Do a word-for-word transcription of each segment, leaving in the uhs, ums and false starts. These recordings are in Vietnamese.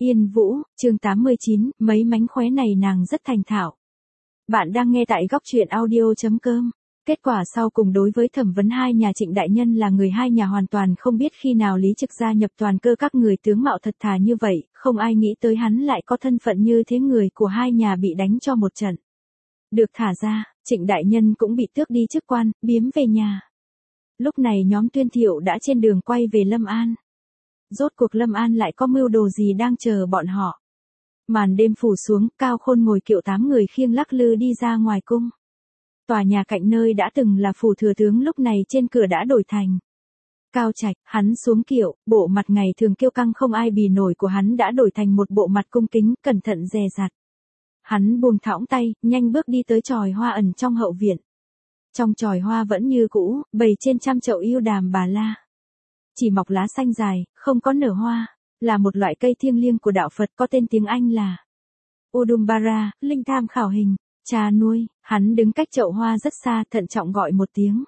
Yên Vũ, chương tám mươi chín, mấy mánh khóe này nàng rất thành thạo. Bạn đang nghe tại góc truyện audio.com. Kết quả sau cùng đối với thẩm vấn hai nhà Trịnh đại nhân là người hai nhà hoàn toàn không biết khi nào Lý Trực gia nhập toàn cơ các người tướng mạo thật thà như vậy, không ai nghĩ tới hắn lại có thân phận như thế, người của hai nhà bị đánh cho một trận. Được thả ra, Trịnh đại nhân cũng bị tước đi chức quan, biếm về nhà. Lúc này nhóm Tuyên Thiệu đã trên đường quay về Lâm An. Rốt cuộc Lâm An lại có mưu đồ gì đang chờ bọn họ. Màn đêm phủ xuống, Cao Khôn ngồi kiệu tám người khiêng lắc lư đi ra ngoài cung. Tòa nhà cạnh nơi đã từng là phủ thừa tướng lúc này trên cửa đã đổi thành Cao Trạch. Hắn xuống kiệu, bộ mặt ngày thường kiêu căng không ai bì nổi của hắn đã đổi thành một bộ mặt cung kính, cẩn thận dè dặt. Hắn buông thõng tay, nhanh bước đi tới chòi hoa ẩn trong hậu viện. Trong chòi hoa vẫn như cũ, bày trên trăm chậu yêu đàm bà la. Chỉ mọc lá xanh dài, không có nở hoa, là một loại cây thiêng liêng của đạo Phật có tên tiếng Anh là Udumbara, linh tham khảo hình, cha nuôi. Hắn đứng cách chậu hoa rất xa, thận trọng gọi một tiếng.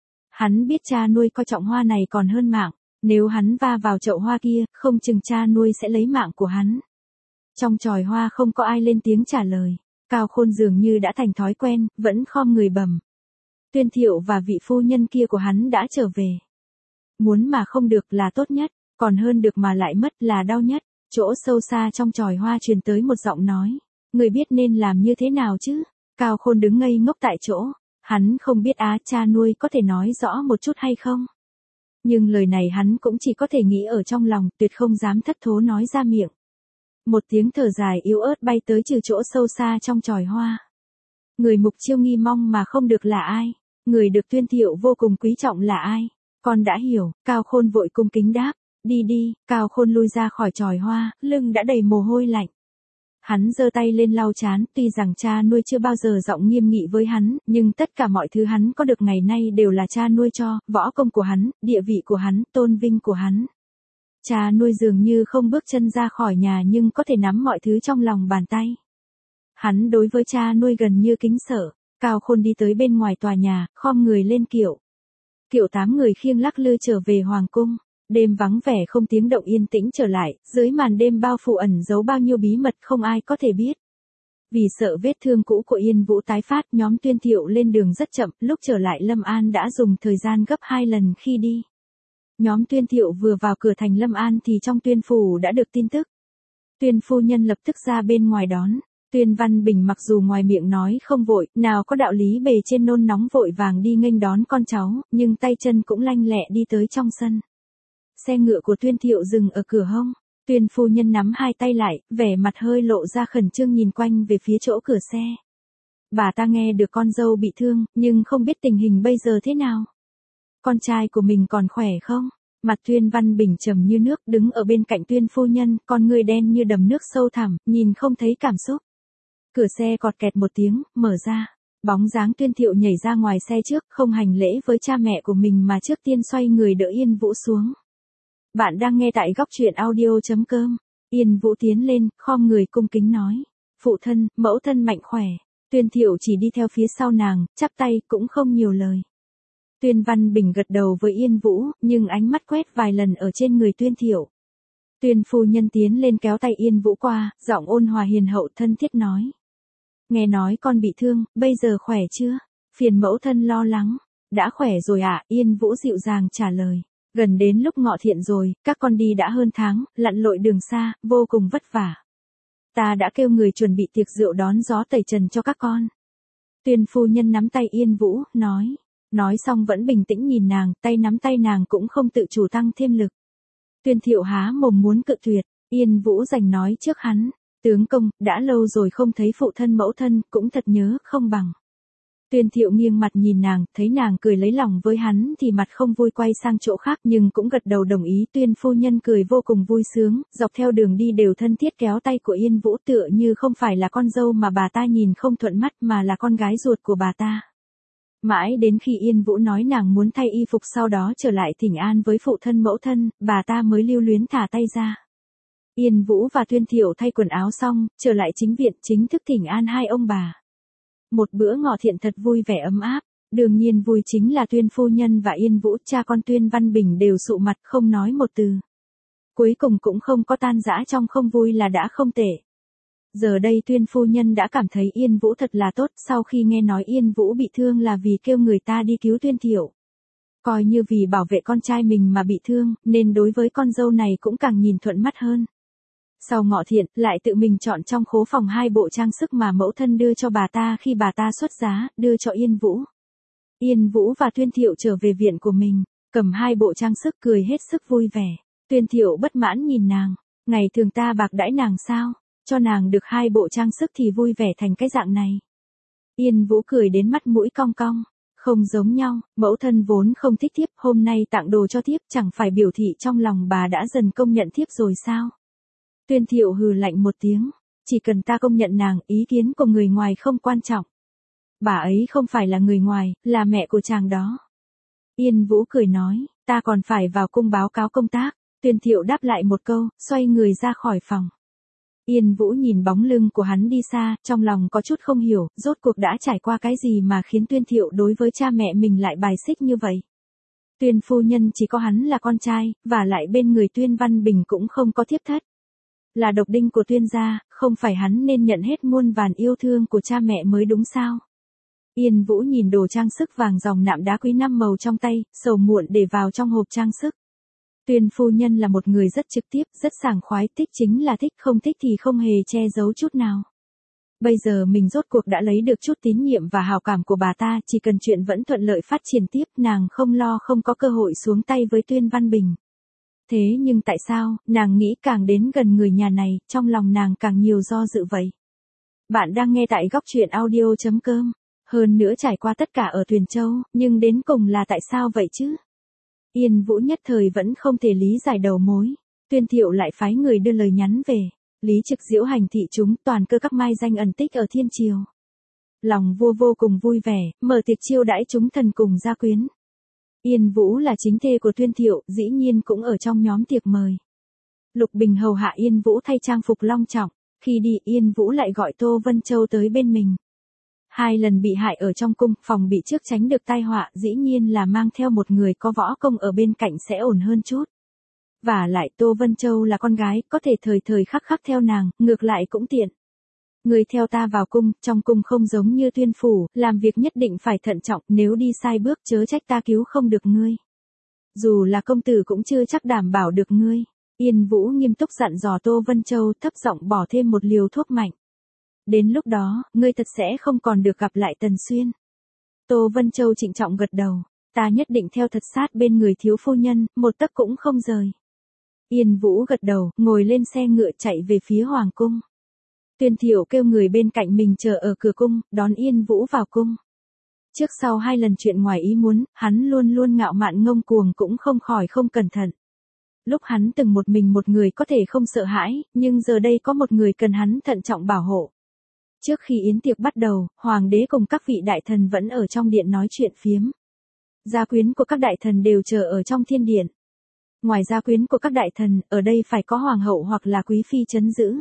Hắn biết cha nuôi coi trọng hoa này còn hơn mạng, nếu hắn va vào chậu hoa kia, không chừng cha nuôi sẽ lấy mạng của hắn. Trong chòi hoa không có ai lên tiếng trả lời, Cao Khôn dường như đã thành thói quen, vẫn khom người bẩm. Tuyên Thiệu và vị phu nhân kia của hắn đã trở về. Muốn mà không được là tốt nhất, còn hơn được mà lại mất là đau nhất. Chỗ sâu xa trong chòi hoa truyền tới một giọng nói. Người biết nên làm như thế nào chứ? Cao Khôn đứng ngây ngốc tại chỗ. Hắn không biết á cha nuôi có thể nói rõ một chút hay không? Nhưng lời này hắn cũng chỉ có thể nghĩ ở trong lòng, tuyệt không dám thất thố nói ra miệng. Một tiếng thở dài yếu ớt bay tới từ chỗ sâu xa trong chòi hoa. Người Mục Chiêu nghi mong mà không được là ai? Người được Tuyên Thiệu vô cùng quý trọng là ai? Con đã hiểu. Cao Khôn vội cung kính đáp. Đi đi. Cao Khôn lui ra khỏi chòi hoa, lưng đã đầy mồ hôi lạnh. Hắn giơ tay lên lau trán, tuy rằng cha nuôi chưa bao giờ giọng nghiêm nghị với hắn, nhưng tất cả mọi thứ hắn có được ngày nay đều là cha nuôi cho, võ công của hắn, địa vị của hắn, tôn vinh của hắn. Cha nuôi dường như không bước chân ra khỏi nhà nhưng có thể nắm mọi thứ trong lòng bàn tay. Hắn đối với cha nuôi gần như kính sợ. Cao Khôn đi tới bên ngoài tòa nhà, khom người lên kiệu. Kiệu tám người khiêng lắc lư trở về hoàng cung. Đêm vắng vẻ không tiếng động yên tĩnh trở lại, dưới màn đêm bao phủ ẩn giấu bao nhiêu bí mật không ai có thể biết. Vì sợ vết thương cũ của Yên Vũ tái phát, nhóm Tuyên Thiệu lên đường rất chậm, lúc trở lại Lâm An đã dùng thời gian gấp hai lần khi đi. Nhóm Tuyên Thiệu vừa vào cửa thành Lâm An thì trong Tuyên phủ đã được tin tức. Tuyên phu nhân lập tức ra bên ngoài đón. Tuyên Văn Bình mặc dù ngoài miệng nói không vội, nào có đạo lý bề trên nôn nóng vội vàng đi nghênh đón con cháu, nhưng tay chân cũng lanh lẹ đi tới trong sân. Xe ngựa của Tuyên Thiệu dừng ở cửa hông. Tuyên phu nhân nắm hai tay lại, vẻ mặt hơi lộ ra khẩn trương nhìn quanh về phía chỗ cửa xe. Bà ta nghe được con dâu bị thương, nhưng không biết tình hình bây giờ thế nào. Con trai của mình còn khỏe không? Mặt Tuyên Văn Bình trầm như nước, đứng ở bên cạnh Tuyên phu nhân, con người đen như đầm nước sâu thẳm, nhìn không thấy cảm xúc. Cửa xe cọt kẹt một tiếng, mở ra. Bóng dáng Tuyên Thiệu nhảy ra ngoài xe trước, không hành lễ với cha mẹ của mình mà trước tiên xoay người đỡ Yên Vũ xuống. Bạn đang nghe tại góc truyện audio.com. Yên Vũ tiến lên, khom người cung kính nói. Phụ thân, mẫu thân mạnh khỏe. Tuyên Thiệu chỉ đi theo phía sau nàng, chắp tay, cũng không nhiều lời. Tuyên Văn Bình gật đầu với Yên Vũ, nhưng ánh mắt quét vài lần ở trên người Tuyên Thiệu. Tuyên phu nhân tiến lên kéo tay Yên Vũ qua, giọng ôn hòa hiền hậu thân thiết nói. Nghe nói con bị thương, bây giờ khỏe chưa? Phiền mẫu thân lo lắng. Đã khỏe rồi ạ, à? Yên Vũ dịu dàng trả lời. Gần đến lúc ngọ thiện rồi, các con đi đã hơn tháng, lặn lội đường xa, vô cùng vất vả. Ta đã kêu người chuẩn bị tiệc rượu đón gió tẩy trần cho các con. Tuyên phu nhân nắm tay Yên Vũ, nói. Nói xong vẫn bình tĩnh nhìn nàng, tay nắm tay nàng cũng không tự chủ tăng thêm lực. Tuyên Thiệu há mồm muốn cự tuyệt, Yên Vũ giành nói trước hắn. Tướng công, đã lâu rồi không thấy phụ thân mẫu thân, cũng thật nhớ, không bằng. Tuyên Thiệu nghiêng mặt nhìn nàng, thấy nàng cười lấy lòng với hắn thì mặt không vui quay sang chỗ khác nhưng cũng gật đầu đồng ý. Tuyên phu nhân cười vô cùng vui sướng, dọc theo đường đi đều thân thiết kéo tay của Yên Vũ tựa như không phải là con dâu mà bà ta nhìn không thuận mắt mà là con gái ruột của bà ta. Mãi đến khi Yên Vũ nói nàng muốn thay y phục sau đó trở lại thỉnh an với phụ thân mẫu thân, bà ta mới lưu luyến thả tay ra. Yên Vũ và Tuyên Thiệu thay quần áo xong, trở lại chính viện chính thức thỉnh an hai ông bà. Một bữa ngọ thiện thật vui vẻ ấm áp, đương nhiên vui chính là Tuyên phu nhân và Yên Vũ, cha con Tuyên Văn Bình đều sụ mặt không nói một từ. cuối cùng cũng không có tan rã trong không vui là đã không tệ. Giờ đây Tuyên phu nhân đã cảm thấy Yên Vũ thật là tốt, sau khi nghe nói Yên Vũ bị thương là vì kêu người ta đi cứu Tuyên Thiệu. Coi như vì bảo vệ con trai mình mà bị thương, nên đối với con dâu này cũng càng nhìn thuận mắt hơn. Sau ngọ thiện, lại tự mình chọn trong khố phòng hai bộ trang sức mà mẫu thân đưa cho bà ta khi bà ta xuất giá, đưa cho Yên Vũ. Yên Vũ và Tuyên Thiệu trở về viện của mình, cầm hai bộ trang sức cười hết sức vui vẻ. Tuyên Thiệu bất mãn nhìn nàng, ngày thường ta bạc đãi nàng sao, cho nàng được hai bộ trang sức thì vui vẻ thành cái dạng này. Yên Vũ cười đến mắt mũi cong cong, không giống nhau, mẫu thân vốn không thích thiếp, hôm nay tặng đồ cho thiếp chẳng phải biểu thị trong lòng bà đã dần công nhận thiếp rồi sao. Tuyên Thiệu hừ lạnh một tiếng, chỉ cần ta công nhận nàng, ý kiến của người ngoài không quan trọng. Bà ấy không phải là người ngoài, là mẹ của chàng đó. Yên Vũ cười nói, ta còn phải vào cung báo cáo công tác. Tuyên Thiệu đáp lại một câu, xoay người ra khỏi phòng. Yên Vũ nhìn bóng lưng của hắn đi xa, trong lòng có chút không hiểu, rốt cuộc đã trải qua cái gì mà khiến Tuyên Thiệu đối với cha mẹ mình lại bài xích như vậy. Tuyên phu nhân chỉ có hắn là con trai, và lại bên người Tuyên Văn Bình cũng không có thiếp thất. Là độc đinh của Tuyên gia, không phải hắn nên nhận hết muôn vàn yêu thương của cha mẹ mới đúng sao? Yên Vũ nhìn đồ trang sức vàng dòng nạm đá quý năm màu trong tay, sầu muộn để vào trong hộp trang sức. Tuyên phu nhân là một người rất trực tiếp, rất sảng khoái, thích chính là thích, không thích thì không hề che giấu chút nào. Bây giờ mình rốt cuộc đã lấy được chút tín nhiệm và hào cảm của bà ta, chỉ cần chuyện vẫn thuận lợi phát triển tiếp, nàng không lo không có cơ hội xuống tay với Tuyên Văn Bình. Thế nhưng tại sao, nàng nghĩ càng đến gần người nhà này, trong lòng nàng càng nhiều do dự vậy. Bạn đang nghe tại góc truyện audio chấm com. Hơn nữa trải qua tất cả ở Tuyền Châu, nhưng đến cùng là tại sao vậy chứ? Yên Vũ nhất thời vẫn không thể lý giải đầu mối. Tuyên Thiệu lại phái người đưa lời nhắn về. Lý Trực diễu hành thị chúng, toàn cơ các mai danh ẩn tích ở thiên triều. Lòng vua vô cùng vui vẻ, mở tiệc chiêu đãi chúng thần cùng gia quyến. Yên Vũ là chính thê của Tuyên Thiệu, dĩ nhiên cũng ở trong nhóm tiệc mời. Lục Bình hầu hạ Yên Vũ thay trang phục long trọng, khi đi Yên Vũ lại gọi Tô Vân Châu tới bên mình. Hai lần bị hại ở trong cung, phòng bị trước tránh được tai họa, dĩ nhiên là mang theo một người có võ công ở bên cạnh sẽ ổn hơn chút. Và lại Tô Vân Châu là con gái, có thể thời thời khắc khắc theo nàng, ngược lại cũng tiện. Người theo ta vào cung, trong cung không giống như Tuyên phủ, làm việc nhất định phải thận trọng, nếu đi sai bước chớ trách ta cứu không được ngươi. Dù là công tử cũng chưa chắc đảm bảo được ngươi. Yên Vũ nghiêm túc dặn dò Tô Vân Châu, thấp giọng bỏ thêm một liều thuốc mạnh. Đến lúc đó, ngươi thật sẽ không còn được gặp lại Tần Xuyên. Tô Vân Châu trịnh trọng gật đầu, ta nhất định theo thật sát bên người thiếu phu nhân, một tấc cũng không rời. Yên Vũ gật đầu, ngồi lên xe ngựa chạy về phía hoàng cung. Tuyên Thiệu kêu người bên cạnh mình chờ ở cửa cung, đón Yên Vũ vào cung. Trước sau hai lần chuyện ngoài ý muốn, hắn luôn luôn ngạo mạn ngông cuồng cũng không khỏi không cẩn thận. Lúc hắn từng một mình một người có thể không sợ hãi, nhưng giờ đây có một người cần hắn thận trọng bảo hộ. Trước khi yến tiệc bắt đầu, hoàng đế cùng các vị đại thần vẫn ở trong điện nói chuyện phiếm. Gia quyến của các đại thần đều chờ ở trong thiên điện. Ngoài gia quyến của các đại thần, ở đây phải có hoàng hậu hoặc là quý phi trấn giữ.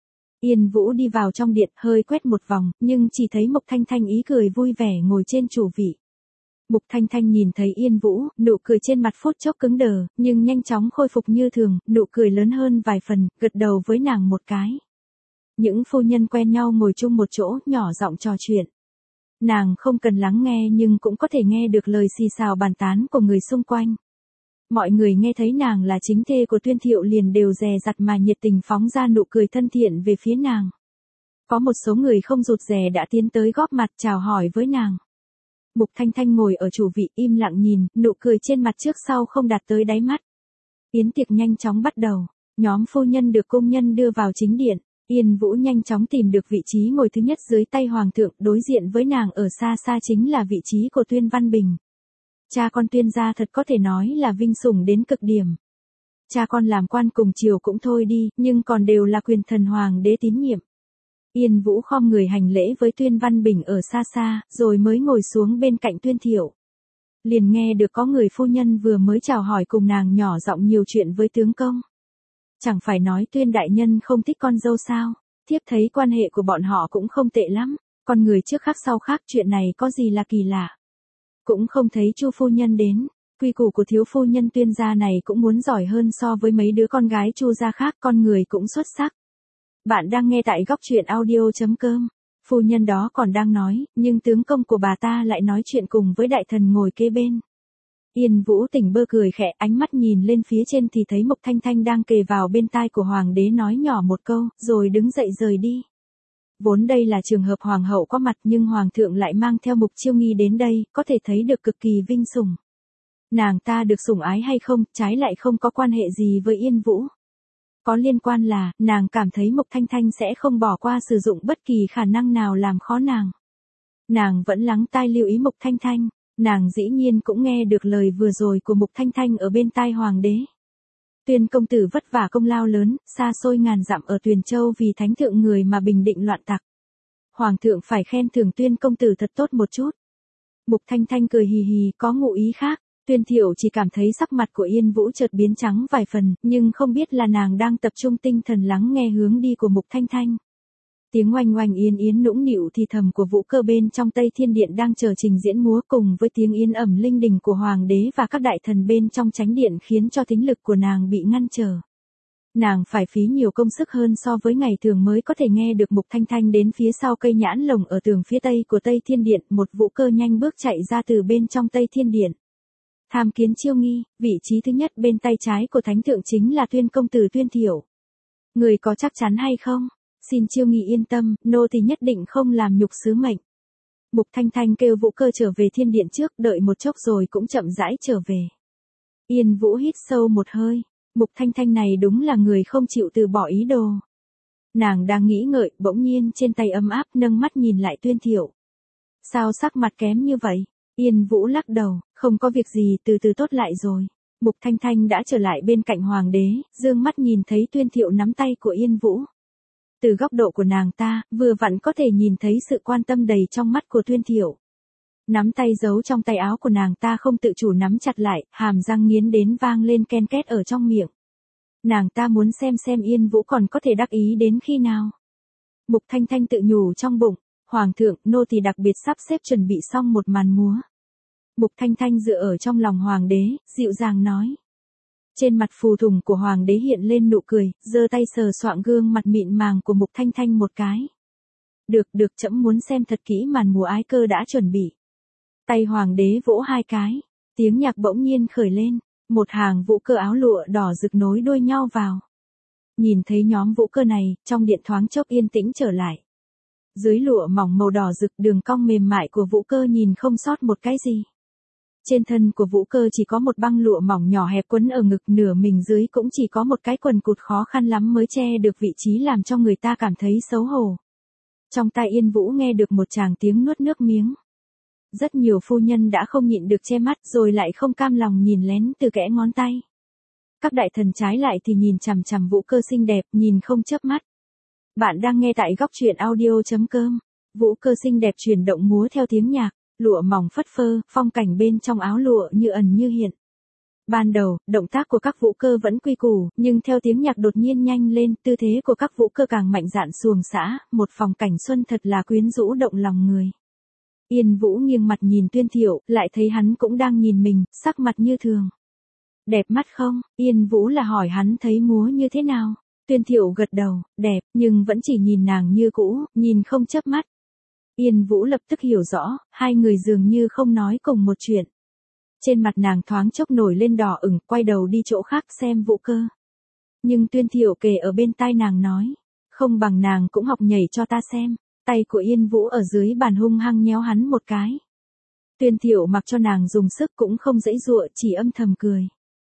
Yên Vũ đi vào trong điện, hơi quét một vòng, nhưng chỉ thấy Mục Thanh Thanh ý cười vui vẻ ngồi trên chủ vị. Mục Thanh Thanh nhìn thấy Yên Vũ, nụ cười trên mặt phút chốc cứng đờ, nhưng nhanh chóng khôi phục như thường, nụ cười lớn hơn vài phần, gật đầu với nàng một cái. Những phu nhân quen nhau ngồi chung một chỗ, nhỏ giọng trò chuyện. Nàng không cần lắng nghe nhưng cũng có thể nghe được lời xì xào bàn tán của người xung quanh. Mọi người nghe thấy nàng là chính thê của Tuyên Thiệu liền đều dè dặt mà nhiệt tình phóng ra nụ cười thân thiện về phía nàng. Có một số người không rụt rè đã tiến tới góp mặt chào hỏi với nàng. Mục Thanh Thanh ngồi ở chủ vị im lặng nhìn, nụ cười trên mặt trước sau không đạt tới đáy mắt. Yến tiệc nhanh chóng bắt đầu, nhóm phu nhân được cung nhân đưa vào chính điện. Yên Vũ nhanh chóng tìm được vị trí ngồi thứ nhất dưới tay hoàng thượng, đối diện với nàng ở xa xa chính là vị trí của Tuyên Văn Bình. Cha con Tuyên gia thật có thể nói là vinh sủng đến cực điểm. Cha con làm quan cùng triều cũng thôi đi, nhưng còn đều là quyền thần hoàng đế tín nhiệm. Yên Vũ khom người hành lễ với Tuyên Văn Bình ở xa xa, rồi mới ngồi xuống bên cạnh Tuyên Thiệu. Liền nghe được có người phu nhân vừa mới chào hỏi cùng nàng nhỏ giọng nhiều chuyện với tướng công. Chẳng phải nói Tuyên đại nhân không thích con dâu sao, thiếp thấy quan hệ của bọn họ cũng không tệ lắm, con người trước khác sau khác, chuyện này có gì là kỳ lạ. Cũng không thấy Chu phu nhân đến, quy củ của thiếu phu nhân Tuyên gia này cũng muốn giỏi hơn so với mấy đứa con gái Chu gia khác, con người cũng xuất sắc. Bạn đang nghe tại góc truyện audio.com. Phu nhân đó còn đang nói, nhưng tướng công của bà ta lại nói chuyện cùng với đại thần ngồi kế bên. Yên Vũ tỉnh bơ cười khẽ, ánh mắt nhìn lên phía trên thì thấy Mục Thanh Thanh đang kề vào bên tai của hoàng đế nói nhỏ một câu, rồi đứng dậy rời đi. Vốn đây là trường hợp hoàng hậu có mặt nhưng hoàng thượng lại mang theo Mục Chiêu Nghi đến đây, có thể thấy được cực kỳ vinh sủng. Nàng ta được sủng ái hay không, trái lại không có quan hệ gì với Yên Vũ. Có liên quan là, nàng cảm thấy Mục Thanh Thanh sẽ không bỏ qua sử dụng bất kỳ khả năng nào làm khó nàng. Nàng vẫn lắng tai lưu ý Mục Thanh Thanh, nàng dĩ nhiên cũng nghe được lời vừa rồi của Mục Thanh Thanh ở bên tai hoàng đế. Tuyên công tử vất vả công lao lớn, xa xôi ngàn dặm ở Tuyền Châu vì thánh thượng người mà bình định loạn tặc. Hoàng thượng phải khen thưởng Tuyên công tử thật tốt một chút. Mục Thanh Thanh cười hì hì, có ngụ ý khác. Tuyên Thiệu chỉ cảm thấy sắc mặt của Yên Vũ chợt biến trắng vài phần, nhưng không biết là nàng đang tập trung tinh thần lắng nghe hướng đi của Mục Thanh Thanh. Tiếng oanh oanh yên yến nũng nịu thì thầm của Vũ Cơ bên trong Tây Thiên Điện đang chờ trình diễn múa cùng với tiếng yên ẩm linh đình của hoàng đế và các đại thần bên trong chánh điện khiến cho thính lực của nàng bị ngăn trở. Nàng phải phí nhiều công sức hơn so với ngày thường mới có thể nghe được Mục Thanh Thanh đến phía sau cây nhãn lồng ở tường phía tây của Tây Thiên Điện, một Vũ Cơ nhanh bước chạy ra từ bên trong Tây Thiên Điện. Tham kiến Chiêu Nghi, vị trí thứ nhất bên tay trái của thánh thượng chính là Tuyên công tử Tuyên Thiệu. Người có chắc chắn hay không? Xin Chiêu Nghi yên tâm, nô thì nhất định không làm nhục sứ mệnh. Mục Thanh Thanh kêu Vũ Cơ trở về thiên điện trước, đợi một chốc rồi cũng chậm rãi trở về. Yên Vũ hít sâu một hơi, Mục Thanh Thanh này đúng là người không chịu từ bỏ ý đồ. Nàng đang nghĩ ngợi, bỗng nhiên trên tay ấm áp nâng mắt nhìn lại Tuyên Thiệu. Sao sắc mặt kém như vậy? Yên Vũ lắc đầu, không có việc gì, từ từ tốt lại rồi. Mục Thanh Thanh đã trở lại bên cạnh hoàng đế, dương mắt nhìn thấy Tuyên Thiệu nắm tay của Yên Vũ. Từ góc độ của nàng ta, vừa vặn có thể nhìn thấy sự quan tâm đầy trong mắt của Tuyên Thiệu. Nắm tay giấu trong tay áo của nàng ta không tự chủ nắm chặt lại, hàm răng nghiến đến vang lên ken két ở trong miệng. Nàng ta muốn xem xem Yên Vũ còn có thể đắc ý đến khi nào. Mục Thanh Thanh tự nhủ trong bụng, Hoàng thượng, nô tỳ đặc biệt sắp xếp chuẩn bị xong một màn múa. Mục Thanh Thanh dựa ở trong lòng hoàng đế, dịu dàng nói. Trên mặt phù thủng của hoàng đế hiện lên nụ cười, giơ tay sờ soạng gương mặt mịn màng của Mục Thanh Thanh một cái. Được, được, trẫm muốn xem thật kỹ màn múa ái cơ đã chuẩn bị. Tay hoàng đế vỗ hai cái, tiếng nhạc bỗng nhiên khởi lên, một hàng vũ cơ áo lụa đỏ rực nối đuôi nhau vào. Nhìn thấy nhóm vũ cơ này, trong điện thoáng chốc yên tĩnh trở lại. Dưới lụa mỏng màu đỏ rực, đường cong mềm mại của vũ cơ nhìn không sót một cái gì. Trên thân của vũ cơ chỉ có một băng lụa mỏng nhỏ hẹp quấn ở ngực, nửa mình dưới cũng chỉ có một cái quần cụt khó khăn lắm mới che được vị trí làm cho người ta cảm thấy xấu hổ. Trong tai Yên Vũ nghe được một tràng tiếng nuốt nước miếng. Rất nhiều phu nhân đã không nhịn được che mắt rồi lại không cam lòng nhìn lén từ kẽ ngón tay. Các đại thần trái lại thì nhìn chằm chằm vũ cơ xinh đẹp, nhìn không chớp mắt. Bạn đang nghe tại góc truyện audio.com. Vũ cơ xinh đẹp chuyển động múa theo tiếng nhạc, lụa mỏng phất phơ, phong cảnh bên trong áo lụa như ẩn như hiện. Ban đầu, động tác của các vũ cơ vẫn quy củ, nhưng theo tiếng nhạc đột nhiên nhanh lên, tư thế của các vũ cơ càng mạnh dạn xuồng xã, một phong cảnh xuân thật là quyến rũ động lòng người. Yên Vũ nghiêng mặt nhìn Tuyên Thiệu, lại thấy hắn cũng đang nhìn mình, sắc mặt như thường. Đẹp mắt không? Yên Vũ là hỏi hắn thấy múa như thế nào? Tuyên Thiệu gật đầu, đẹp, nhưng vẫn chỉ nhìn nàng như cũ, nhìn không chớp mắt. Yên Vũ lập tức hiểu rõ, hai người dường như không nói cùng một chuyện. Trên mặt nàng thoáng chốc nổi lên đỏ ửng, quay đầu đi chỗ khác xem vũ cơ. Nhưng Tuyên Thiệu kề ở bên tai nàng nói, không bằng nàng cũng học nhảy cho ta xem. Tay của Yên Vũ ở dưới bàn hung hăng nhéo hắn một cái. Tuyên Thiệu mặc cho nàng dùng sức cũng không giãy giụa, chỉ âm thầm cười.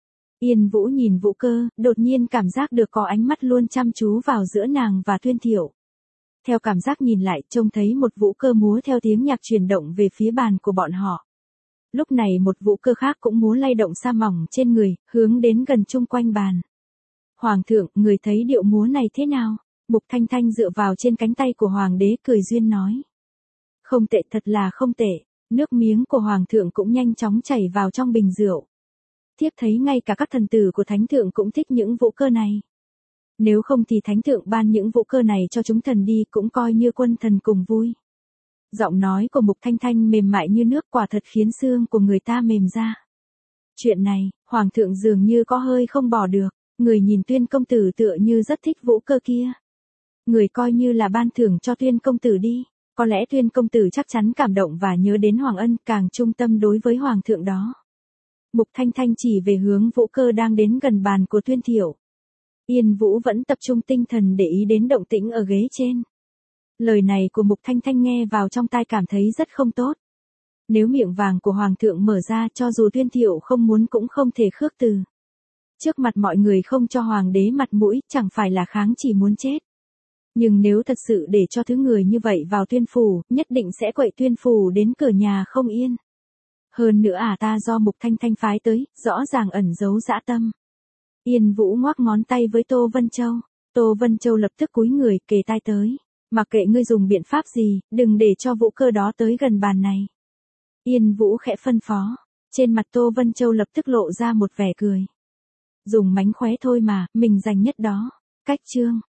Yên Vũ nhìn vũ cơ, đột nhiên cảm giác được có ánh mắt luôn chăm chú vào giữa nàng và Tuyên Thiệu. Theo cảm giác nhìn lại, trông thấy một vũ cơ múa theo tiếng nhạc chuyển động về phía bàn của bọn họ. Lúc này một vũ cơ khác cũng múa lay động sa mỏng trên người, hướng đến gần chung quanh bàn. Hoàng thượng, người thấy điệu múa này thế nào? Mục Thanh Thanh dựa vào trên cánh tay của hoàng đế cười duyên nói. Không tệ, thật là không tệ. Nước miếng của hoàng thượng cũng nhanh chóng chảy vào trong bình rượu. Thiếp thấy ngay cả các thần tử của thánh thượng cũng thích những vũ cơ này. Nếu không thì thánh thượng ban những vũ cơ này cho chúng thần đi cũng coi như quân thần cùng vui. Giọng nói của Mục Thanh Thanh mềm mại như nước, quả thật khiến xương của người ta mềm ra. Chuyện này, hoàng thượng dường như có hơi không bỏ được, người nhìn Tuyên công tử tựa như rất thích Vũ Cơ kia. Người coi như là ban thưởng cho Tuyên công tử đi, có lẽ Tuyên công tử chắc chắn cảm động và nhớ đến Hoàng Ân càng trung tâm đối với hoàng thượng đó. Mục Thanh Thanh chỉ về hướng Vũ Cơ đang đến gần bàn của Tuyên Thiệu. Yên Vũ vẫn tập trung tinh thần để ý đến động tĩnh ở ghế trên. Lời này của Mục Thanh Thanh nghe vào trong tai cảm thấy rất không tốt. Nếu miệng vàng của hoàng thượng mở ra cho dù Tuyên Thiệu không muốn cũng không thể khước từ. Trước mặt mọi người không cho hoàng đế mặt mũi chẳng phải là kháng chỉ muốn chết. Nhưng nếu thật sự để cho thứ người như vậy vào Tuyên phủ, nhất định sẽ quậy Tuyên phủ đến cửa nhà không yên. Hơn nữa à ta do Mục Thanh Thanh phái tới, rõ ràng ẩn giấu dã tâm. Yên Vũ ngoắc ngón tay với Tô Vân Châu. Tô Vân Châu lập tức cúi người kề tai tới. Mặc kệ ngươi dùng biện pháp gì, đừng để cho Vũ Cơ đó tới gần bàn này. Yên Vũ khẽ phân phó. Trên mặt Tô Vân Châu lập tức lộ ra một vẻ cười. Dùng mánh khóe thôi mà, mình giành nhất đó. Cách chương.